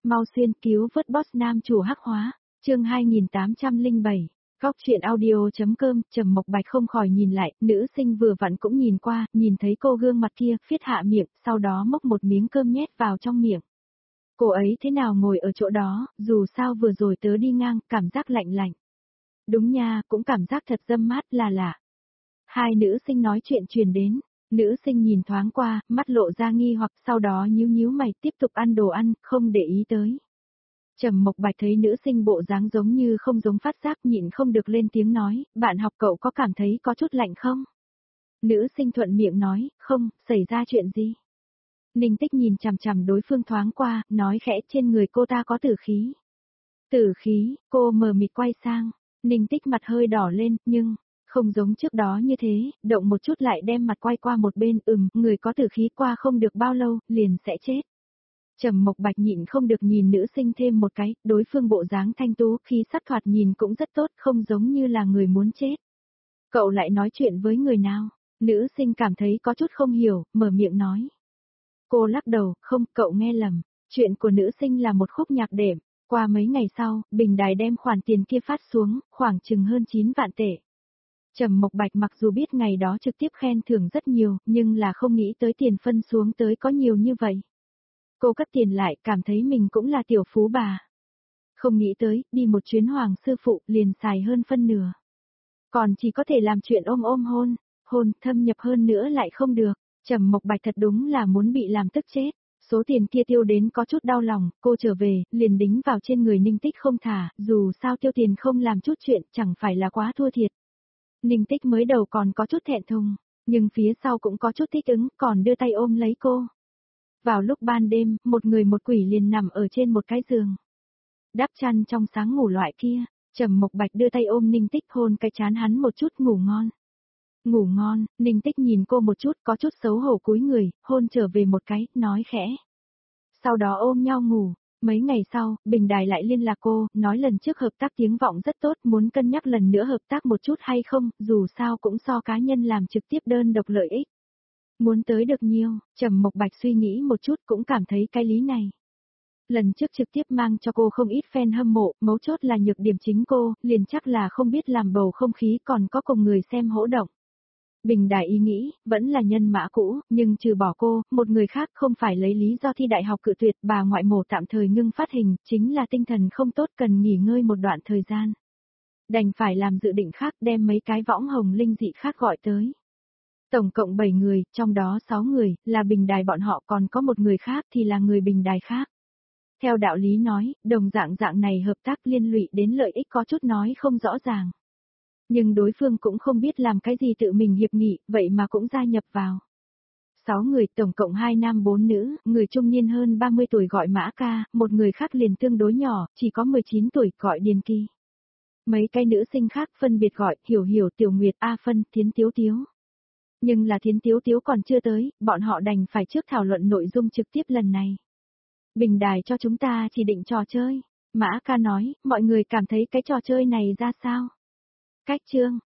mau xuyên cứu vớt boss nam chủ hắc hóa, chương 2807. Góc truyện audio.com, Trầm Mộc Bạch không khỏi nhìn lại, nữ sinh vừa vặn cũng nhìn qua, nhìn thấy cô gương mặt kia, phiết hạ miệng, sau đó móc một miếng cơm nhét vào trong miệng. Cô ấy thế nào ngồi ở chỗ đó, dù sao vừa rồi tớ đi ngang, cảm giác lạnh lạnh. Đúng nha, cũng cảm giác thật dâm mát là lạ. Hai nữ sinh nói chuyện truyền đến, nữ sinh nhìn thoáng qua, mắt lộ ra nghi hoặc sau đó nhíu nhíu mày tiếp tục ăn đồ ăn, không để ý tới. Trầm Mộc Bạch thấy nữ sinh bộ dáng giống như không giống phát giác nhịn không được lên tiếng nói, bạn học cậu có cảm thấy có chút lạnh không? Nữ sinh thuận miệng nói, không, xảy ra chuyện gì? Ninh Tích nhìn chằm chằm đối phương thoáng qua, nói khẽ trên người cô ta có tử khí. Tử khí, cô mờ mịt quay sang, Ninh Tích mặt hơi đỏ lên, nhưng, không giống trước đó như thế, động một chút lại đem mặt quay qua một bên, người có tử khí qua không được bao lâu, liền sẽ chết. Trầm Mộc Bạch nhịn không được nhìn nữ sinh thêm một cái, đối phương bộ dáng thanh tú khi sắc thoạt nhìn cũng rất tốt, không giống như là người muốn chết. Cậu lại nói chuyện với người nào? Nữ sinh cảm thấy có chút không hiểu, mở miệng nói. Cô lắc đầu, không, cậu nghe lầm. Chuyện của nữ sinh là một khúc nhạc đệm. Qua mấy ngày sau, Bình Đài đem khoản tiền kia phát xuống, khoảng chừng hơn 9 vạn tệ. Trầm Mộc Bạch mặc dù biết ngày đó trực tiếp khen thưởng rất nhiều, nhưng là không nghĩ tới tiền phân xuống tới có nhiều như vậy. Cô cất tiền lại, cảm thấy mình cũng là tiểu phú bà. Không nghĩ tới, đi một chuyến hoàng sư phụ liền xài hơn phân nửa. Còn chỉ có thể làm chuyện ôm ôm hôn thâm nhập hơn nữa lại không được. Trầm Mộc Bạch thật đúng là muốn bị làm tức chết. Số tiền kia tiêu đến có chút đau lòng, cô trở về, liền đính vào trên người Ninh Tích không thả, dù sao tiêu tiền không làm chút chuyện chẳng phải là quá thua thiệt. Ninh Tích mới đầu còn có chút thẹn thùng, nhưng phía sau cũng có chút thích ứng, còn đưa tay ôm lấy cô. Vào lúc ban đêm, một người một quỷ liền nằm ở trên một cái giường. Đắp chăn trong sáng ngủ loại kia, Trầm Mộc Bạch đưa tay ôm Ninh Tích hôn cái trán hắn một chút ngủ ngon. Ngủ ngon, Ninh Tích nhìn cô một chút có chút xấu hổ cúi người, hôn trở về một cái, nói khẽ. Sau đó ôm nhau ngủ, mấy ngày sau, Bình Đài lại liên lạc cô, nói lần trước hợp tác tiếng vọng rất tốt, muốn cân nhắc lần nữa hợp tác một chút hay không, dù sao cũng so cá nhân làm trực tiếp đơn độc lợi ích. Muốn tới được nhiều, Trầm Mộc Bạch suy nghĩ một chút cũng cảm thấy cái lý này. Lần trước trực tiếp mang cho cô không ít fan hâm mộ, mấu chốt là nhược điểm chính cô, liền chắc là không biết làm bầu không khí còn có cùng người xem hỗ động. Bình Đài ý nghĩ, vẫn là nhân mã cũ, nhưng trừ bỏ cô, một người khác không phải lấy lý do thi đại học cự tuyệt bà ngoại mổ tạm thời ngưng phát hình, chính là tinh thần không tốt cần nghỉ ngơi một đoạn thời gian. Đành phải làm dự định khác đem mấy cái võng hồng linh dị khác gọi tới. Tổng cộng 7 người, trong đó 6 người, là Bình Đài bọn họ còn có một người khác thì là người Bình Đài khác. Theo đạo lý nói, đồng dạng này hợp tác liên lụy đến lợi ích có chút nói không rõ ràng. Nhưng đối phương cũng không biết làm cái gì tự mình hiệp nghị, vậy mà cũng gia nhập vào. 6 người, tổng cộng 2 nam 4 nữ, người trung niên hơn 30 tuổi gọi Mã Ca, một người khác liền tương đối nhỏ, chỉ có 19 tuổi gọi Điền Kỳ. Mấy cái nữ sinh khác phân biệt gọi Hiểu Hiểu, Tiểu Nguyệt, A Phân, Thiến Tiếu Tiếu. Nhưng là Thiến Tiếu Tiếu còn chưa tới, bọn họ đành phải trước thảo luận nội dung trực tiếp lần này. Bình Đài cho chúng ta chỉ định trò chơi. Mã Ca nói, mọi người cảm thấy cái trò chơi này ra sao? Cách chương,